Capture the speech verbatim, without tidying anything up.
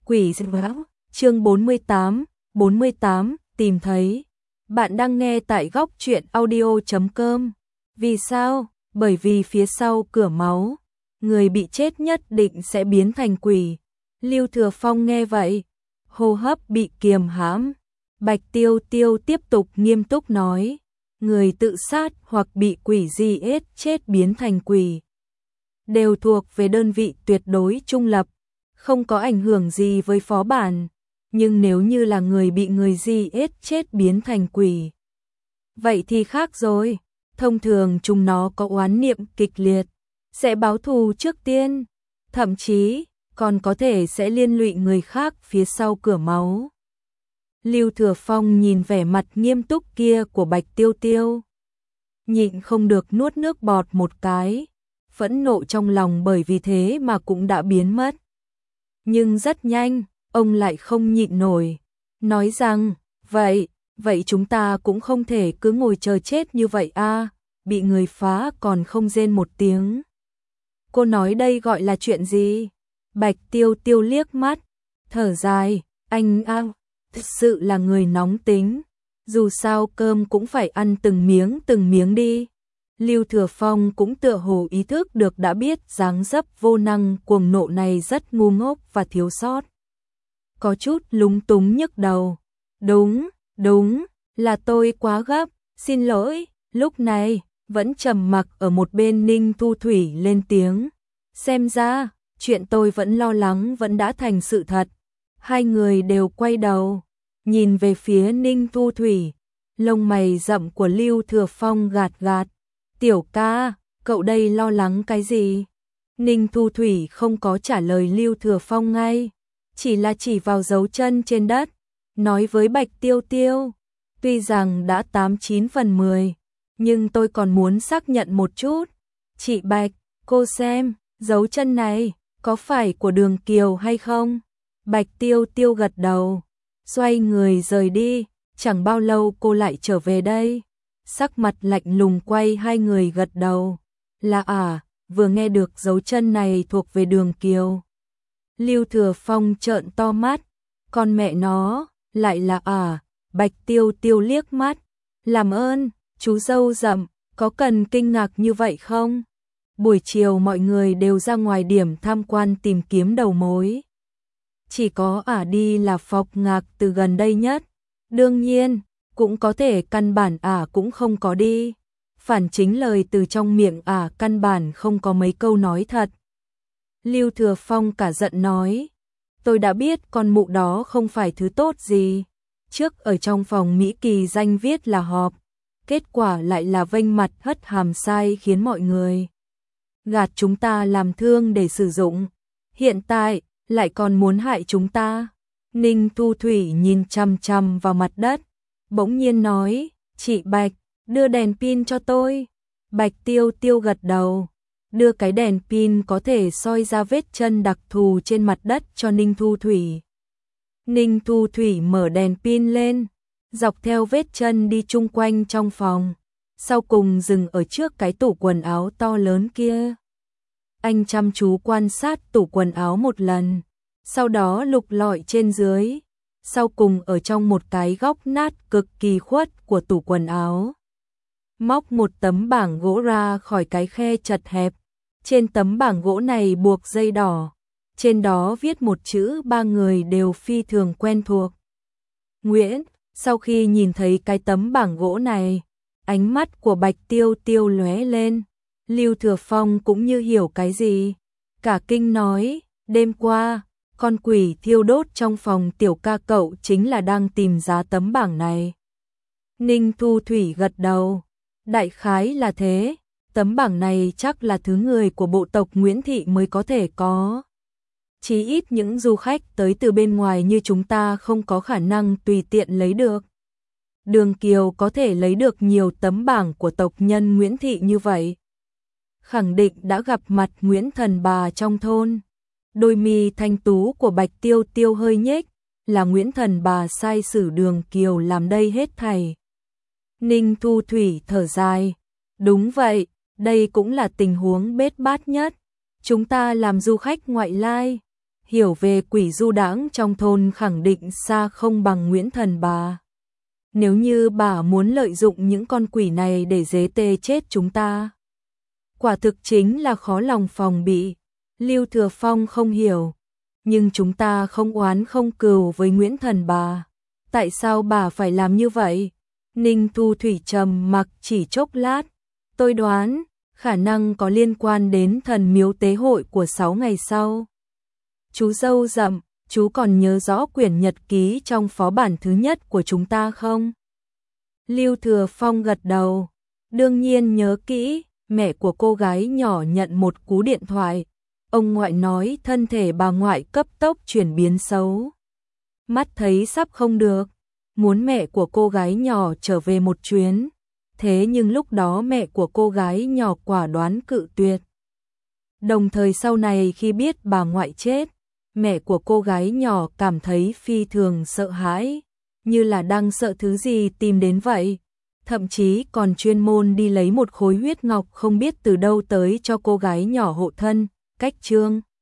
Quỷ dị báo, chương bốn mươi tám, bốn mươi tám, tìm thấy. Bạn đang nghe tại góc truyện audio chấm com. Vì sao? Bởi vì phía sau cửa máu, người bị chết nhất định sẽ biến thành quỷ. Lưu Thừa Phong nghe vậy, hô hấp bị kiềm hãm. Bạch Tiêu Tiêu tiếp tục nghiêm túc nói, người tự sát hoặc bị quỷ gì ết chết biến thành quỷ đều thuộc về đơn vị tuyệt đối trung lập, không có ảnh hưởng gì với phó bản, nhưng nếu như là người bị người gì ết chết biến thành quỷ, vậy thì khác rồi. Thông thường chúng nó có oán niệm kịch liệt, sẽ báo thù trước tiên, thậm chí còn có thể sẽ liên lụy người khác phía sau cửa máu. Lưu Thừa Phong nhìn vẻ mặt nghiêm túc kia của Bạch Tiêu Tiêu, nhịn không được nuốt nước bọt một cái, phẫn nộ trong lòng bởi vì thế mà cũng đã biến mất. Nhưng rất nhanh, ông lại không nhịn nổi, nói rằng, vậy, vậy chúng ta cũng không thể cứ ngồi chờ chết như vậy a, bị người phá còn không rên một tiếng. Cô nói đây gọi là chuyện gì? Bạch Tiêu Tiêu liếc mắt, thở dài, anh a, thực sự là người nóng tính, dù sao cơm cũng phải ăn từng miếng từng miếng đi. Lưu Thừa Phong cũng tựa hồ ý thức được đã biết dáng dấp vô năng cuồng nộ này rất ngu ngốc và thiếu sót. Có chút lúng túng nhức đầu. Đúng, đúng, là tôi quá gấp, xin lỗi. Lúc này, vẫn trầm mặc ở một bên Ninh Thu Thủy lên tiếng. Xem ra, chuyện tôi vẫn lo lắng vẫn đã thành sự thật. Hai người đều quay đầu, nhìn về phía Ninh Thu Thủy. Lông mày rậm của Lưu Thừa Phong gạt gạt. Tiểu ca, cậu đây lo lắng cái gì? Ninh Thu Thủy không có trả lời Lưu Thừa Phong ngay, chỉ là chỉ vào dấu chân trên đất, nói với Bạch Tiêu Tiêu, tuy rằng đã tám chín phần mười, nhưng tôi còn muốn xác nhận một chút. Chị Bạch, cô xem, dấu chân này, có phải của Đường Kiều hay không? Bạch Tiêu Tiêu gật đầu, xoay người rời đi, chẳng bao lâu cô lại trở về đây. Sắc mặt lạnh lùng quay hai người gật đầu, là à, vừa nghe được dấu chân này thuộc về Đường Kiều. Lưu Thừa Phong trợn to mắt, con mẹ nó, lại là à, Bạch Tiêu Tiêu liếc mắt, làm ơn, chú dâu rậm, có cần kinh ngạc như vậy không? Buổi chiều mọi người đều ra ngoài điểm tham quan tìm kiếm đầu mối. Chỉ có ả đi là phọc ngạc từ gần đây nhất, đương nhiên, cũng có thể căn bản ả cũng không có đi. Phản chính lời từ trong miệng ả căn bản không có mấy câu nói thật. Lưu Thừa Phong cả giận nói, tôi đã biết con mụ đó không phải thứ tốt gì. Trước ở trong phòng Mỹ Kỳ danh viết là họp, kết quả lại là vênh mặt hất hàm sai khiến mọi người gạt chúng ta làm thương để sử dụng. Hiện tại, lại còn muốn hại chúng ta. Ninh Thu Thủy nhìn chằm chằm vào mặt đất, bỗng nhiên nói, chị Bạch, đưa đèn pin cho tôi. Bạch Tiêu Tiêu gật đầu, đưa cái đèn pin có thể soi ra vết chân đặc thù trên mặt đất cho Ninh Thu Thủy. Ninh Thu Thủy mở đèn pin lên, dọc theo vết chân đi chung quanh trong phòng, sau cùng dừng ở trước cái tủ quần áo to lớn kia. Anh chăm chú quan sát tủ quần áo một lần, sau đó lục lọi trên dưới, sau cùng ở trong một cái góc nát cực kỳ khuất của tủ quần áo, móc một tấm bảng gỗ ra khỏi cái khe chật hẹp. Trên tấm bảng gỗ này buộc dây đỏ, trên đó viết một chữ ba người đều phi thường quen thuộc. Nguyễn. Sau khi nhìn thấy cái tấm bảng gỗ này, ánh mắt của Bạch Tiêu Tiêu lóe lên. Lưu Thừa Phong cũng như hiểu cái gì, cả kinh nói, đêm qua, con quỷ thiêu đốt trong phòng tiểu ca cậu chính là đang tìm ra tấm bảng này. Ninh Thu Thủy gật đầu, đại khái là thế, tấm bảng này chắc là thứ người của bộ tộc Nguyễn Thị mới có thể có. Chí ít những du khách tới từ bên ngoài như chúng ta không có khả năng tùy tiện lấy được. Đường Kiều có thể lấy được nhiều tấm bảng của tộc nhân Nguyễn Thị như vậy, khẳng định đã gặp mặt Nguyễn Thần Bà trong thôn. Đôi mi thanh tú của Bạch Tiêu Tiêu hơi nhếch, là Nguyễn Thần Bà sai sử Đường Kiều làm đây hết thảy. Ninh Thu Thủy thở dài, đúng vậy, đây cũng là tình huống bết bát nhất. Chúng ta làm du khách ngoại lai, hiểu về quỷ du đãng trong thôn khẳng định xa không bằng Nguyễn Thần bà. Nếu như bà muốn lợi dụng những con quỷ này để giết tê chết chúng ta, quả thực chính là khó lòng phòng bị. Lưu Thừa Phong không hiểu, nhưng chúng ta không oán không cừu với Nguyễn Thần bà. Tại sao bà phải làm như vậy? Ninh Thu Thủy trầm mặc chỉ chốc lát. Tôi đoán, khả năng có liên quan đến thần miếu tế hội của sáu ngày sau. Chú dâu rậm, chú còn nhớ rõ quyển nhật ký trong phó bản thứ nhất của chúng ta không? Lưu Thừa Phong gật đầu. Đương nhiên nhớ kỹ. Mẹ của cô gái nhỏ nhận một cú điện thoại. Ông ngoại nói thân thể bà ngoại cấp tốc chuyển biến xấu. Mắt thấy sắp không được, muốn mẹ của cô gái nhỏ trở về một chuyến. Thế nhưng lúc đó mẹ của cô gái nhỏ quả đoán cự tuyệt. Đồng thời sau này khi biết bà ngoại chết, mẹ của cô gái nhỏ cảm thấy phi thường sợ hãi, như là đang sợ thứ gì tìm đến vậy. Thậm chí còn chuyên môn đi lấy một khối huyết ngọc không biết từ đâu tới cho cô gái nhỏ hộ thân. Cách chương